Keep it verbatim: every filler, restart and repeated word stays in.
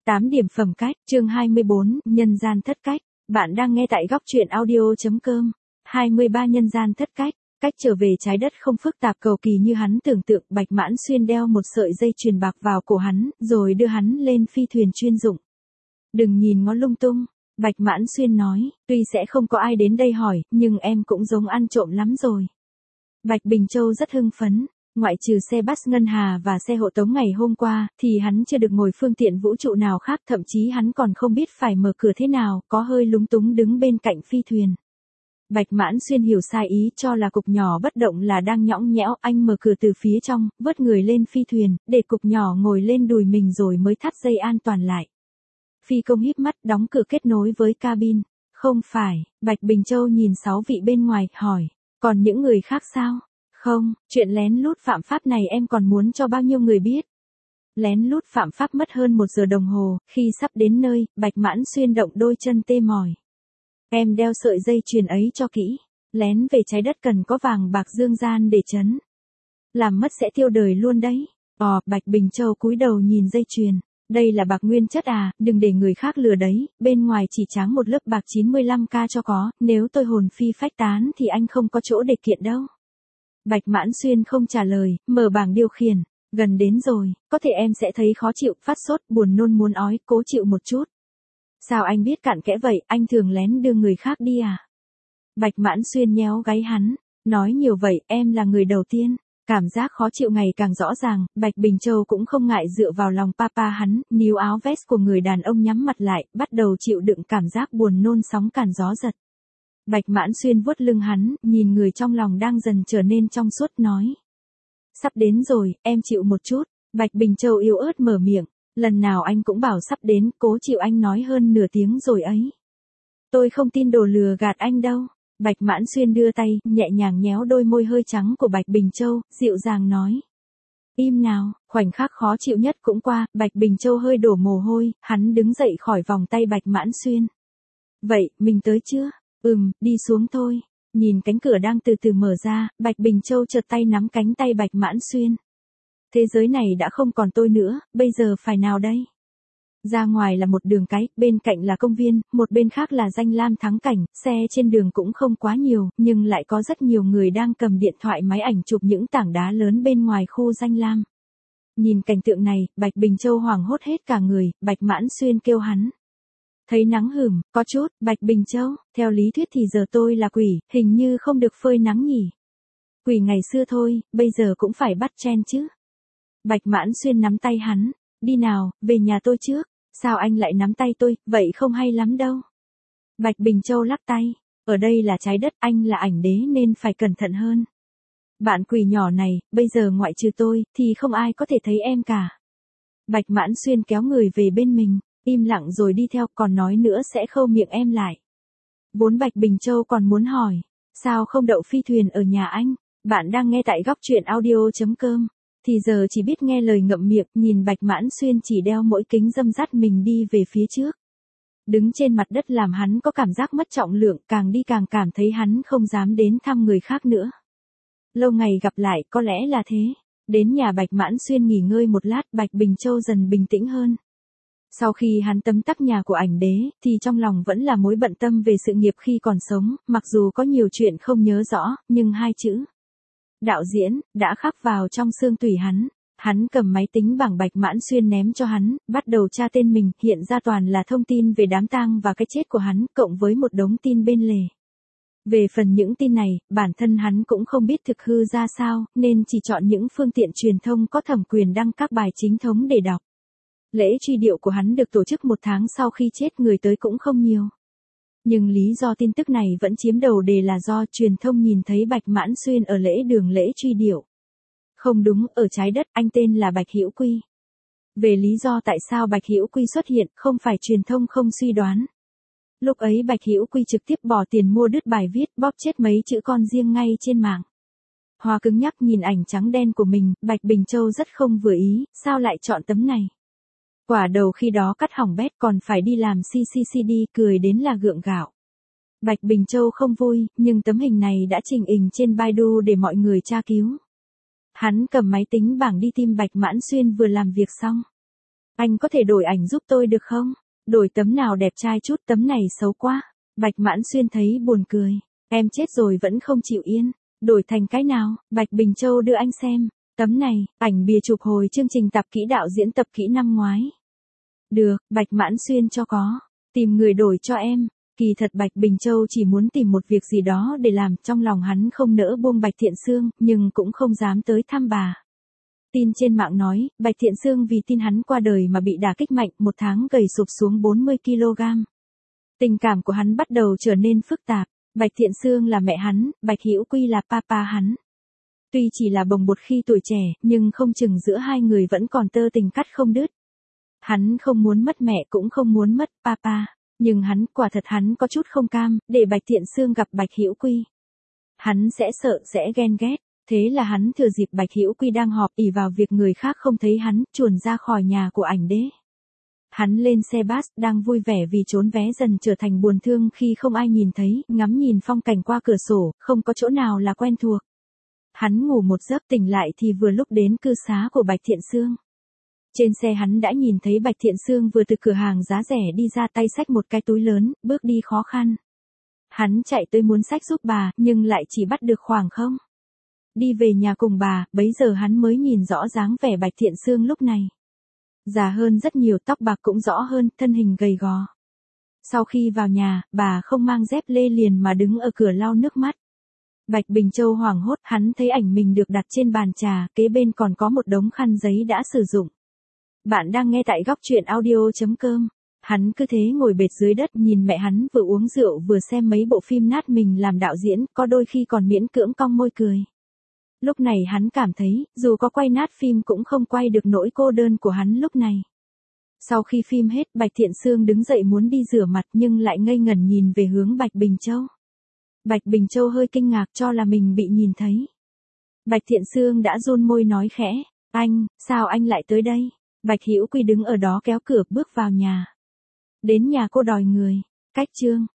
tám điểm phẩm cách, chương hai mươi bốn, nhân gian thất cách. Bạn đang nghe tại góc truyện audio chấm com. hai mươi ba Nhân gian thất cách. Cách trở về trái đất không phức tạp cầu kỳ như hắn tưởng tượng. Bạch Mãn Xuyên đeo một sợi dây chuyền bạc vào cổ hắn, rồi đưa hắn lên phi thuyền chuyên dụng. Đừng nhìn ngó lung tung. Bạch Mãn Xuyên nói, tuy sẽ không có ai đến đây hỏi, nhưng em cũng giống ăn trộm lắm rồi. Bạch Bình Châu rất hưng phấn. Ngoại trừ xe bus ngân hà và xe hộ tống ngày hôm qua, thì hắn chưa được ngồi phương tiện vũ trụ nào khác, thậm chí hắn còn không biết phải mở cửa thế nào, có hơi lúng túng đứng bên cạnh phi thuyền. Bạch Mãn Xuyên hiểu sai ý cho là cục nhỏ bất động là đang nhõng nhẽo, anh mở cửa từ phía trong, vớt người lên phi thuyền, để cục nhỏ ngồi lên đùi mình rồi mới thắt dây an toàn lại. Phi công híp mắt đóng cửa kết nối với cabin. Không phải, Bạch Bình Châu nhìn sáu vị bên ngoài, hỏi, còn những người khác sao? Không, chuyện lén lút phạm pháp này em còn muốn cho bao nhiêu người biết. Lén lút phạm pháp mất hơn một giờ đồng hồ, khi sắp đến nơi, Bạch Mãn Xuyên động đôi chân tê mỏi. Em đeo sợi dây chuyền ấy cho kỹ, lén về trái đất cần có vàng bạc dương gian để trấn. Làm mất sẽ tiêu đời luôn đấy. Ồ, Bạch Bình Châu cúi đầu nhìn dây chuyền. Đây là bạc nguyên chất à, đừng để người khác lừa đấy, bên ngoài chỉ tráng một lớp bạc chín mươi lăm ca cho có, nếu tôi hồn phi phách tán thì anh không có chỗ để kiện đâu. Bạch Mãn Xuyên không trả lời, mở bảng điều khiển. Gần đến rồi, có thể em sẽ thấy khó chịu, phát sốt, buồn nôn muốn ói, cố chịu một chút. Sao anh biết cặn kẽ vậy, anh thường lén đưa người khác đi à? Bạch Mãn Xuyên nhéo gáy hắn, nói nhiều vậy, em là người đầu tiên. Cảm giác khó chịu ngày càng rõ ràng, Bạch Bình Châu cũng không ngại dựa vào lòng papa hắn, níu áo vest của người đàn ông nhắm mặt lại, bắt đầu chịu đựng cảm giác buồn nôn sóng càn gió giật. Bạch Mãn Xuyên vuốt lưng hắn, nhìn người trong lòng đang dần trở nên trong suốt nói. Sắp đến rồi, em chịu một chút. Bạch Bình Châu yếu ớt mở miệng, lần nào anh cũng bảo sắp đến, cố chịu anh nói hơn nửa tiếng rồi ấy. Tôi không tin đồ lừa gạt anh đâu. Bạch Mãn Xuyên đưa tay, nhẹ nhàng nhéo đôi môi hơi trắng của Bạch Bình Châu, dịu dàng nói. Im nào, khoảnh khắc khó chịu nhất cũng qua, Bạch Bình Châu hơi đổ mồ hôi, hắn đứng dậy khỏi vòng tay Bạch Mãn Xuyên. Vậy, mình tới chưa? Ừm, đi xuống thôi. Nhìn cánh cửa đang từ từ mở ra, Bạch Bình Châu chợt tay nắm cánh tay Bạch Mãn Xuyên. Thế giới này đã không còn tôi nữa, bây giờ phải nào đây? Ra ngoài là một đường cái, bên cạnh là công viên, một bên khác là danh lam thắng cảnh, xe trên đường cũng không quá nhiều, nhưng lại có rất nhiều người đang cầm điện thoại máy ảnh chụp những tảng đá lớn bên ngoài khu danh lam. Nhìn cảnh tượng này, Bạch Bình Châu hoảng hốt hết cả người, Bạch Mãn Xuyên kêu hắn. Thấy nắng hửm, có chút, Bạch Bình Châu, theo lý thuyết thì giờ tôi là quỷ, hình như không được phơi nắng nhỉ. Quỷ ngày xưa thôi, bây giờ cũng phải bắt chen chứ. Bạch Mãn Xuyên nắm tay hắn, đi nào, về nhà tôi trước. Sao anh lại nắm tay tôi, vậy không hay lắm đâu. Bạch Bình Châu lắc tay, ở đây là trái đất, anh là ảnh đế nên phải cẩn thận hơn. Bạn quỷ nhỏ này, bây giờ ngoại trừ tôi, thì không ai có thể thấy em cả. Bạch Mãn Xuyên kéo người về bên mình, im lặng rồi đi theo, còn nói nữa sẽ khâu miệng em lại. Vốn Bạch Bình Châu còn muốn hỏi, sao không đậu phi thuyền ở nhà anh? Bạn đang nghe tại góc truyện audio chấm com. Thì giờ chỉ biết nghe lời ngậm miệng, nhìn Bạch Mãn Xuyên chỉ đeo mỗi kính dâm dắt mình đi về phía trước. Đứng trên mặt đất làm hắn có cảm giác mất trọng lượng, càng đi càng cảm thấy hắn không dám đến thăm người khác nữa. Lâu ngày gặp lại, có lẽ là thế. Đến nhà Bạch Mãn Xuyên nghỉ ngơi một lát, Bạch Bình Châu dần bình tĩnh hơn. Sau khi hắn tấm tắc nhà của ảnh đế, thì trong lòng vẫn là mối bận tâm về sự nghiệp khi còn sống, mặc dù có nhiều chuyện không nhớ rõ, nhưng hai chữ đạo diễn đã khắc vào trong xương tủy hắn. Hắn cầm máy tính bảng Bạch Mãn Xuyên ném cho hắn, bắt đầu tra tên mình, hiện ra toàn là thông tin về đám tang và cái chết của hắn, cộng với một đống tin bên lề. Về phần những tin này, bản thân hắn cũng không biết thực hư ra sao, nên chỉ chọn những phương tiện truyền thông có thẩm quyền đăng các bài chính thống để đọc. Lễ truy điệu của hắn được tổ chức một tháng sau khi chết, người tới cũng không nhiều. Nhưng lý do tin tức này vẫn chiếm đầu đề là do truyền thông nhìn thấy Bạch Mãn Xuyên ở lễ đường lễ truy điệu. Không đúng, ở trái đất anh tên là Bạch Hữu Quy. Về lý do tại sao Bạch Hữu Quy xuất hiện, không phải truyền thông không suy đoán. Lúc ấy Bạch Hữu Quy trực tiếp bỏ tiền mua đứt bài viết, bóp chết mấy chữ con riêng ngay trên mạng. Hoa cứng nhắc nhìn ảnh trắng đen của mình, Bạch Bình Châu rất không vừa ý, sao lại chọn tấm này. Quả đầu khi đó cắt hỏng bét còn phải đi làm xê xê xê đê, cười đến là gượng gạo. Bạch Bình Châu không vui, nhưng tấm hình này đã trình hình trên Baidu để mọi người tra cứu. Hắn cầm máy tính bảng đi tìm Bạch Mãn Xuyên vừa làm việc xong. Anh có thể đổi ảnh giúp tôi được không? Đổi tấm nào đẹp trai chút, tấm này xấu quá. Bạch Mãn Xuyên thấy buồn cười. Em chết rồi vẫn không chịu yên. Đổi thành cái nào? Bạch Bình Châu đưa anh xem. Tấm này, ảnh bìa chụp hồi chương trình tập kỹ đạo diễn tập kỹ năm ngoái. Được, Bạch Mãn Xuyên cho có. Tìm người đổi cho em. Kỳ thật Bạch Bình Châu chỉ muốn tìm một việc gì đó để làm, trong lòng hắn không nỡ buông Bạch Thiện Sương, nhưng cũng không dám tới thăm bà. Tin trên mạng nói, Bạch Thiện Sương vì tin hắn qua đời mà bị đả kích mạnh, một tháng gầy sụp xuống bốn mươi ki lô gam. Tình cảm của hắn bắt đầu trở nên phức tạp. Bạch Thiện Sương là mẹ hắn, Bạch Hữu Quy là papa hắn. Tuy chỉ là bồng bột khi tuổi trẻ, nhưng không chừng giữa hai người vẫn còn tơ tình cắt không đứt. Hắn không muốn mất mẹ cũng không muốn mất papa, nhưng hắn, quả thật hắn có chút không cam, để Bạch Thiện Sương gặp Bạch Hữu Quy. Hắn sẽ sợ, sẽ ghen ghét, thế là hắn thừa dịp Bạch Hữu Quy đang họp, ỷ vào việc người khác không thấy hắn, chuồn ra khỏi nhà của ảnh đế. Hắn lên xe bus, đang vui vẻ vì trốn vé dần trở thành buồn thương khi không ai nhìn thấy, ngắm nhìn phong cảnh qua cửa sổ, không có chỗ nào là quen thuộc. Hắn ngủ một giấc, tỉnh lại thì vừa lúc đến cư xá của Bạch Thiện Sương. Trên xe hắn đã nhìn thấy Bạch Thiện Sương vừa từ cửa hàng giá rẻ đi ra, tay xách một cái túi lớn, bước đi khó khăn. Hắn chạy tới muốn xách giúp bà, nhưng lại chỉ bắt được khoảng không. Đi về nhà cùng bà, bấy giờ hắn mới nhìn rõ dáng vẻ Bạch Thiện Sương lúc này. Già hơn rất nhiều, tóc bạc cũng rõ hơn, thân hình gầy gò. Sau khi vào nhà, bà không mang dép lê liền mà đứng ở cửa lau nước mắt. Bạch Bình Châu hoảng hốt, hắn thấy ảnh mình được đặt trên bàn trà, kế bên còn có một đống khăn giấy đã sử dụng. Bạn đang nghe tại góc truyện audio chấm com. Hắn cứ thế ngồi bệt dưới đất nhìn mẹ hắn vừa uống rượu vừa xem mấy bộ phim nát mình làm đạo diễn, có đôi khi còn miễn cưỡng cong môi cười. Lúc này hắn cảm thấy, dù có quay nát phim cũng không quay được nỗi cô đơn của hắn lúc này. Sau khi phim hết, Bạch Thiện Sương đứng dậy muốn đi rửa mặt nhưng lại ngây ngẩn nhìn về hướng Bạch Bình Châu. Bạch Bình Châu hơi kinh ngạc cho là mình bị nhìn thấy. Bạch Thiện Sương đã run môi nói khẽ, anh, sao anh lại tới đây? Bạch Hữu Quy đứng ở đó kéo cửa bước vào nhà. Đến nhà cô đòi người. Cách chương.